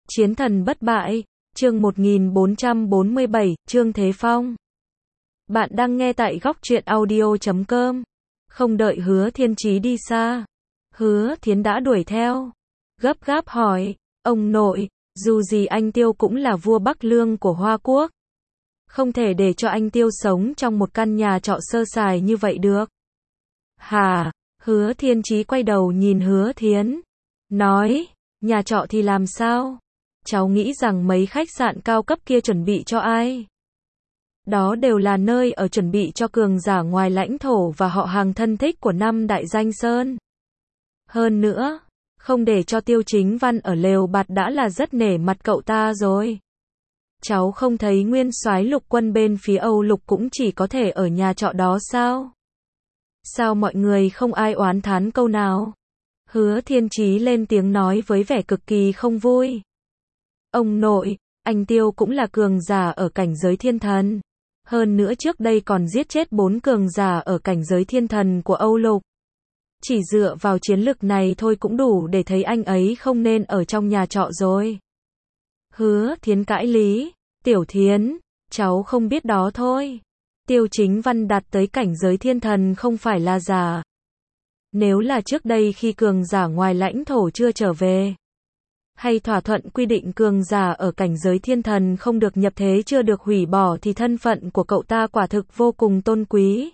Chiến thần bất bại, chương 1447, Trương Thế Phong. Bạn đang nghe tại góc truyện audio.com. Không đợi Hứa Thiên Chí đi xa, Hứa Thiến đã đuổi theo, gấp gáp hỏi, ông nội, dù gì anh Tiêu cũng là vua Bắc Lương của Hoa Quốc. Không thể để cho anh Tiêu sống trong một căn nhà trọ sơ sài như vậy được. Hả? Hứa Thiên Chí quay đầu nhìn Hứa Thiến, nói, nhà trọ thì làm sao? Cháu nghĩ rằng mấy khách sạn cao cấp kia chuẩn bị cho ai? Đó đều là nơi ở chuẩn bị cho cường giả ngoài lãnh thổ và họ hàng thân thích của năm đại danh sơn. Hơn nữa, không để cho Tiêu Chính Văn ở lều bạt đã là rất nể mặt cậu ta rồi. Cháu không thấy nguyên soái lục quân bên phía Âu Lục cũng chỉ có thể ở nhà trọ đó sao? Sao mọi người không ai oán thán câu nào? Hứa Thiên Chí lên tiếng nói với vẻ cực kỳ không vui. Ông nội, anh Tiêu cũng là cường giả ở cảnh giới thiên thần. Hơn nữa trước đây còn giết chết 4 cường giả ở cảnh giới thiên thần của Âu Lục. Chỉ dựa vào chiến lực này thôi cũng đủ để thấy anh ấy không nên ở trong nhà trọ rồi. Hứa Thiến cãi lý, Tiểu Thiến, cháu không biết đó thôi. Tiêu Chính Văn đạt tới cảnh giới thiên thần không phải là giả. Nếu là trước đây khi cường giả ngoài lãnh thổ chưa trở về, hay thỏa thuận quy định cường giả ở cảnh giới thiên thần không được nhập thế chưa được hủy bỏ thì thân phận của cậu ta quả thực vô cùng tôn quý.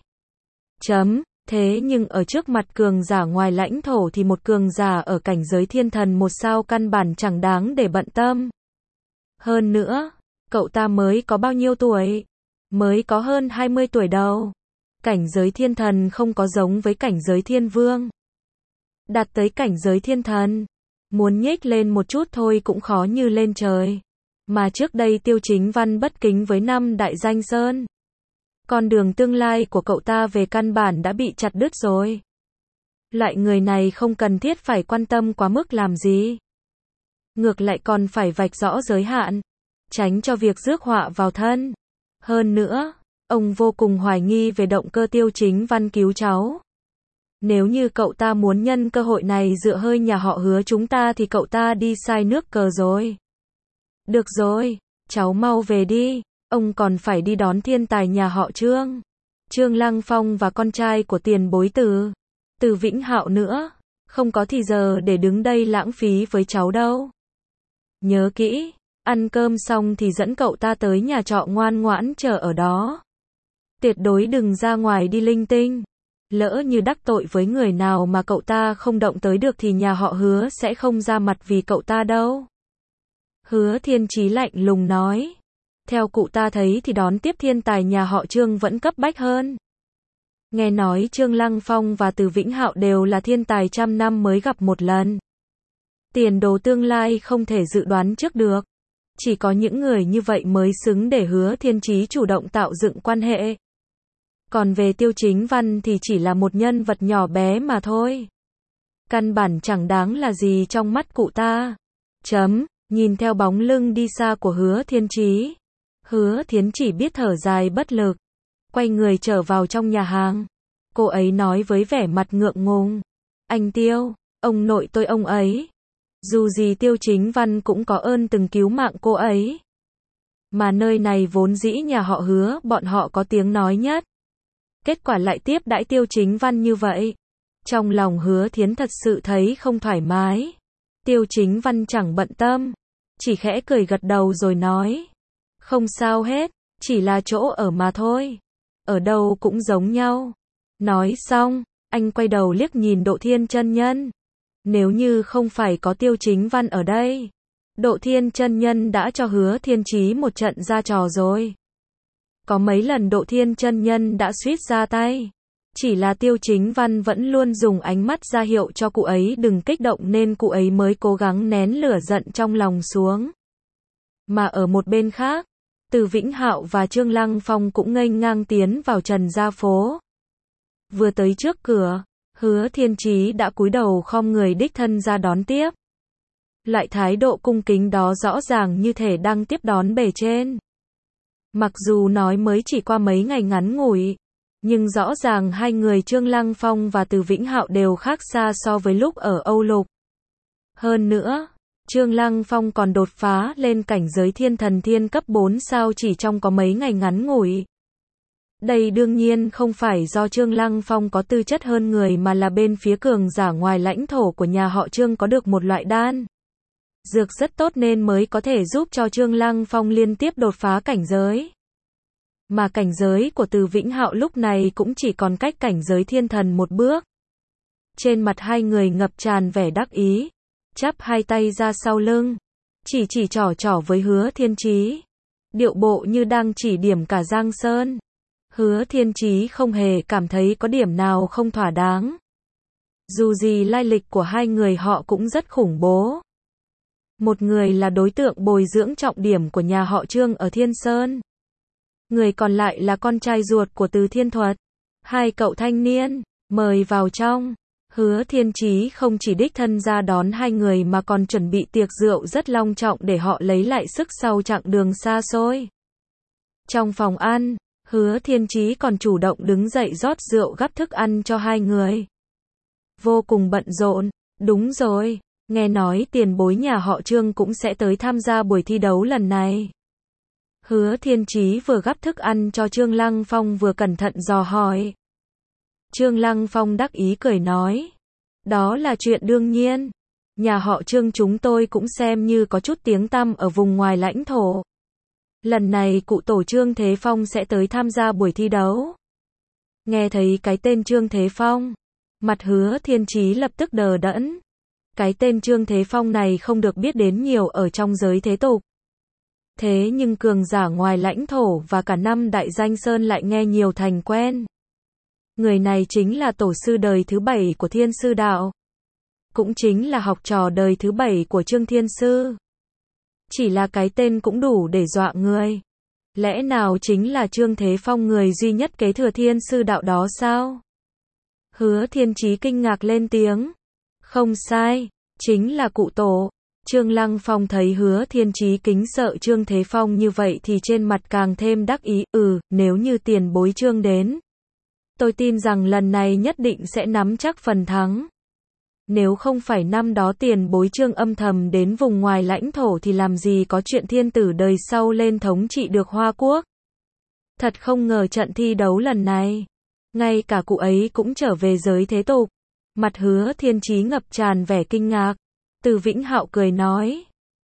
Thế nhưng ở trước mặt cường giả ngoài lãnh thổ thì một cường giả ở cảnh giới thiên thần một sao căn bản chẳng đáng để bận tâm. Hơn nữa, cậu ta mới có bao nhiêu tuổi? Mới có hơn 20 tuổi đâu. Cảnh giới thiên thần không có giống với cảnh giới thiên vương. Đạt tới cảnh giới thiên thần, muốn nhếch lên một chút thôi cũng khó như lên trời. Mà trước đây Tiêu Chính Văn bất kính với năm đại danh sơn. Con đường tương lai của cậu ta về căn bản đã bị chặt đứt rồi. Loại người này không cần thiết phải quan tâm quá mức làm gì. Ngược lại còn phải vạch rõ giới hạn, tránh cho việc rước họa vào thân. Hơn nữa, ông vô cùng hoài nghi về động cơ Tiêu Chính Văn cứu cháu. Nếu như cậu ta muốn nhân cơ hội này dựa hơi nhà họ Hứa chúng ta thì cậu ta đi sai nước cờ rồi. Được rồi, cháu mau về đi, ông còn phải đi đón thiên tài nhà họ Trương. Trương Lăng Phong và con trai của tiền bối Từ Vĩnh Hạo nữa, không có thì giờ để đứng đây lãng phí với cháu đâu. Nhớ kỹ, ăn cơm xong thì dẫn cậu ta tới nhà trọ ngoan ngoãn chờ ở đó. Tuyệt đối đừng ra ngoài đi linh tinh. Lỡ như đắc tội với người nào mà cậu ta không động tới được thì nhà họ Hứa sẽ không ra mặt vì cậu ta đâu. Hứa Thiên Chí lạnh lùng nói. Theo cụ ta thấy thì đón tiếp thiên tài nhà họ Trương vẫn cấp bách hơn. Nghe nói Trương Lăng Phong và Từ Vĩnh Hạo đều là thiên tài trăm năm mới gặp một lần. Tiền đồ tương lai không thể dự đoán trước được. Chỉ có những người như vậy mới xứng để Hứa Thiên Chí chủ động tạo dựng quan hệ. Còn về Tiêu Chính Văn thì chỉ là một nhân vật nhỏ bé mà thôi. Căn bản chẳng đáng là gì trong mắt cụ ta. Nhìn theo bóng lưng đi xa của Hứa Thiên Chí, Hứa Thiến chỉ biết thở dài bất lực. Quay người trở vào trong nhà hàng. Cô ấy nói với vẻ mặt ngượng ngùng. Anh Tiêu, ông nội tôi ông ấy. Dù gì Tiêu Chính Văn cũng có ơn từng cứu mạng cô ấy. Mà nơi này vốn dĩ nhà họ Hứa bọn họ có tiếng nói nhất. Kết quả lại tiếp đãi Tiêu Chính Văn như vậy. Trong lòng Hứa Thiến thật sự thấy không thoải mái. Tiêu Chính Văn chẳng bận tâm, chỉ khẽ cười gật đầu rồi nói. Không sao hết, chỉ là chỗ ở mà thôi. Ở đâu cũng giống nhau. Nói xong, anh quay đầu liếc nhìn Độ Thiên chân nhân. Nếu như không phải có Tiêu Chính Văn ở đây, Độ Thiên chân nhân đã cho Hứa Thiên Chí một trận ra trò rồi. Có mấy lần Độ Thiên chân nhân đã suýt ra tay. Chỉ là Tiêu Chính Văn vẫn luôn dùng ánh mắt ra hiệu cho cụ ấy đừng kích động nên cụ ấy mới cố gắng nén lửa giận trong lòng xuống. Mà ở một bên khác, Từ Vĩnh Hạo và Trương Lăng Phong cũng nghênh ngang tiến vào Trần Gia Phố. Vừa tới trước cửa, Hứa Thiên Chí đã cúi đầu khom người đích thân ra đón tiếp. Loại thái độ cung kính đó rõ ràng như thể đang tiếp đón bề trên. Mặc dù nói mới chỉ qua mấy ngày ngắn ngủi, nhưng rõ ràng hai người Trương Lăng Phong và Từ Vĩnh Hạo đều khác xa so với lúc ở Âu Lục. Hơn nữa, Trương Lăng Phong còn đột phá lên cảnh giới thiên thần thiên cấp 4 sao chỉ trong có mấy ngày ngắn ngủi. Đây đương nhiên không phải do Trương Lăng Phong có tư chất hơn người mà là bên phía cường giả ngoài lãnh thổ của nhà họ Trương có được một loại đan dược rất tốt nên mới có thể giúp cho Trương Lăng Phong liên tiếp đột phá cảnh giới. Mà cảnh giới của Từ Vĩnh Hạo lúc này cũng chỉ còn cách cảnh giới thiên thần một bước. Trên mặt hai người ngập tràn vẻ đắc ý, chắp hai tay ra sau lưng, chỉ trỏ với Hứa Thiên Chí, điệu bộ như đang chỉ điểm cả Giang Sơn. Hứa Thiên Chí không hề cảm thấy có điểm nào không thỏa đáng. Dù gì lai lịch của hai người họ cũng rất khủng bố. Một người là đối tượng bồi dưỡng trọng điểm của nhà họ Trương ở Thiên Sơn. Người còn lại là con trai ruột của Từ Thiên Thuật. Hai cậu thanh niên, mời vào trong. Hứa Thiên Chí không chỉ đích thân ra đón hai người mà còn chuẩn bị tiệc rượu rất long trọng để họ lấy lại sức sau chặng đường xa xôi. Trong phòng ăn, Hứa Thiên Chí còn chủ động đứng dậy rót rượu gắp thức ăn cho hai người. Vô cùng bận rộn, đúng rồi, nghe nói tiền bối nhà họ Trương cũng sẽ tới tham gia buổi thi đấu lần này. Hứa Thiên Chí vừa gắp thức ăn cho Trương Lăng Phong vừa cẩn thận dò hỏi. Trương Lăng Phong đắc ý cười nói, đó là chuyện đương nhiên, nhà họ Trương chúng tôi cũng xem như có chút tiếng tăm ở vùng ngoài lãnh thổ. Lần này cụ tổ Trương Thế Phong sẽ tới tham gia buổi thi đấu. Nghe thấy cái tên Trương Thế Phong, mặt Hứa Thiên Chí lập tức đờ đẫn. Cái tên Trương Thế Phong này không được biết đến nhiều ở trong giới thế tục. Thế nhưng cường giả ngoài lãnh thổ và cả năm đại danh sơn lại nghe nhiều thành quen. Người này chính là tổ sư đời thứ 7 của Thiên Sư Đạo. Cũng chính là học trò đời thứ 7 của Trương Thiên Sư. Chỉ là cái tên cũng đủ để dọa người. Lẽ nào chính là Trương Thế Phong người duy nhất kế thừa Thiên Sư Đạo đó sao? Hứa Thiên Chí kinh ngạc lên tiếng. Không sai, chính là cụ tổ. Trương Lăng Phong thấy Hứa Thiên Chí kính sợ Trương Thế Phong như vậy thì trên mặt càng thêm đắc ý. Nếu như tiền bối Trương đến, tôi tin rằng lần này nhất định sẽ nắm chắc phần thắng. Nếu không phải năm đó tiền bối Trương âm thầm đến vùng ngoài lãnh thổ thì làm gì có chuyện thiên tử đời sau lên thống trị được Hoa Quốc. Thật không ngờ trận thi đấu lần này, ngay cả cụ ấy cũng trở về giới thế tục. Mặt Hứa Thiên Chí ngập tràn vẻ kinh ngạc. Từ Vĩnh Hạo cười nói,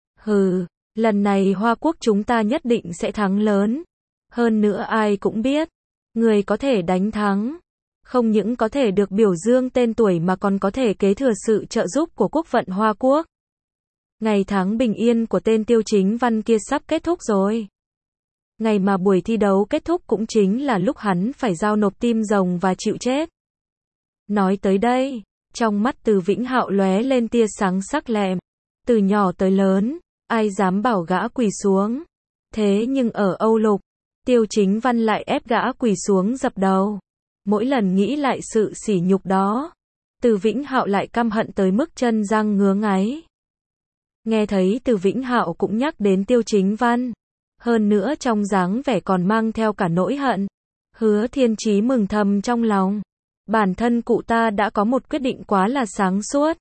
lần này Hoa Quốc chúng ta nhất định sẽ thắng lớn. Hơn nữa ai cũng biết, người có thể đánh thắng, không những có thể được biểu dương tên tuổi mà còn có thể kế thừa sự trợ giúp của quốc vận Hoa Quốc. Ngày tháng bình yên của tên Tiêu Chính Văn kia sắp kết thúc rồi. Ngày mà buổi thi đấu kết thúc cũng chính là lúc hắn phải giao nộp tim rồng và chịu chết. Nói tới đây, trong mắt Từ Vĩnh Hạo lóe lên tia sáng sắc lẹm. Từ nhỏ tới lớn, ai dám bảo gã quỳ xuống. Thế nhưng ở Âu Lục, Tiêu Chính Văn lại ép gã quỳ xuống dập đầu. Mỗi lần nghĩ lại sự sỉ nhục đó, Từ Vĩnh Hạo lại căm hận tới mức chân răng ngứa ngáy. Nghe thấy Từ Vĩnh Hạo cũng nhắc đến Tiêu Chính Văn, hơn nữa trong dáng vẻ còn mang theo cả nỗi hận, Hứa Thiên Chí mừng thầm trong lòng. Bản thân cụ ta đã có một quyết định quá là sáng suốt.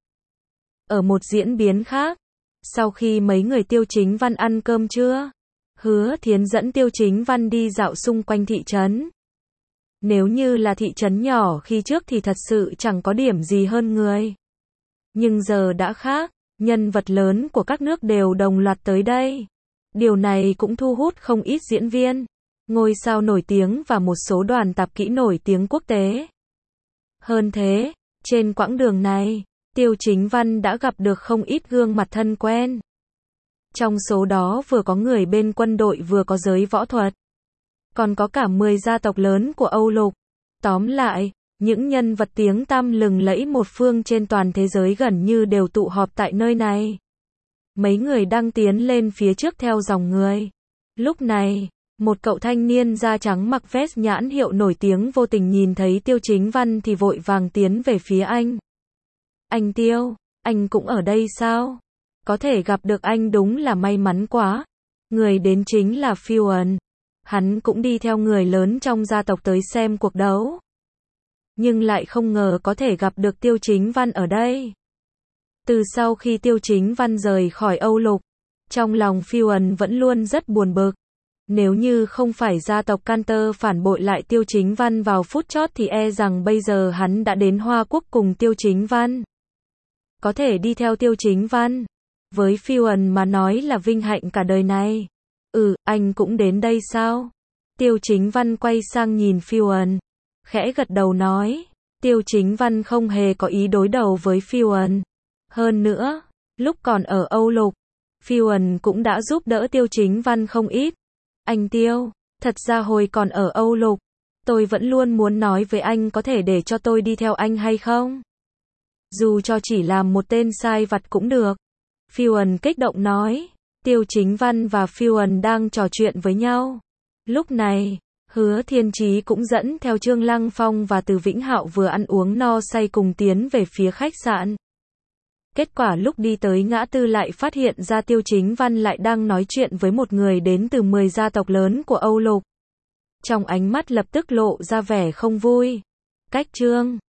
Ở một diễn biến khác, sau khi mấy người Tiêu Chính Văn ăn cơm trưa, Hứa Thiến dẫn Tiêu Chính Văn đi dạo xung quanh thị trấn. Nếu như là thị trấn nhỏ khi trước thì thật sự chẳng có điểm gì hơn người. Nhưng giờ đã khác, nhân vật lớn của các nước đều đồng loạt tới đây. Điều này cũng thu hút không ít diễn viên, ngôi sao nổi tiếng và một số đoàn tạp kỹ nổi tiếng quốc tế. Hơn thế, trên quãng đường này, Tiêu Chính Văn đã gặp được không ít gương mặt thân quen. Trong số đó vừa có người bên quân đội vừa có giới võ thuật. Còn có cả 10 gia tộc lớn của Âu Lục. Tóm lại, những nhân vật tiếng tăm lừng lẫy một phương trên toàn thế giới gần như đều tụ họp tại nơi này. Mấy người đang tiến lên phía trước theo dòng người. Lúc này, một cậu thanh niên da trắng mặc vest nhãn hiệu nổi tiếng vô tình nhìn thấy Tiêu Chính Văn thì vội vàng tiến về phía anh. Anh Tiêu, anh cũng ở đây sao? Có thể gặp được anh đúng là may mắn quá. Người đến chính là Fuan. Hắn cũng đi theo người lớn trong gia tộc tới xem cuộc đấu. Nhưng lại không ngờ có thể gặp được Tiêu Chính Văn ở đây. Từ sau khi Tiêu Chính Văn rời khỏi Âu Lục, trong lòng Phiêu Ẩn vẫn luôn rất buồn bực. Nếu như không phải gia tộc Cantor phản bội lại Tiêu Chính Văn vào phút chót thì e rằng bây giờ hắn đã đến Hoa Quốc cùng Tiêu Chính Văn. Có thể đi theo Tiêu Chính Văn, với Phiêu Ẩn mà nói là vinh hạnh cả đời này. Anh cũng đến đây sao? Tiêu Chính Văn quay sang nhìn Phiêu Ẩn, khẽ gật đầu nói. Tiêu Chính Văn không hề có ý đối đầu với Phiêu Ẩn. Hơn nữa, lúc còn ở Âu Lục, Phiêu Ẩn cũng đã giúp đỡ Tiêu Chính Văn không ít. Anh Tiêu, thật ra hồi còn ở Âu Lục, tôi vẫn luôn muốn nói với anh có thể để cho tôi đi theo anh hay không? Dù cho chỉ làm một tên sai vặt cũng được. Phiêu Ẩn kích động nói. Tiêu Chính Văn và Phiêu Ẩn đang trò chuyện với nhau. Lúc này, Hứa Thiên Chí cũng dẫn theo Trương Lăng Phong và Từ Vĩnh Hạo vừa ăn uống no say cùng tiến về phía khách sạn. Kết quả lúc đi tới ngã tư lại phát hiện ra Tiêu Chính Văn lại đang nói chuyện với một người đến từ 10 gia tộc lớn của Âu Lục. Trong ánh mắt lập tức lộ ra vẻ không vui. Cách Trương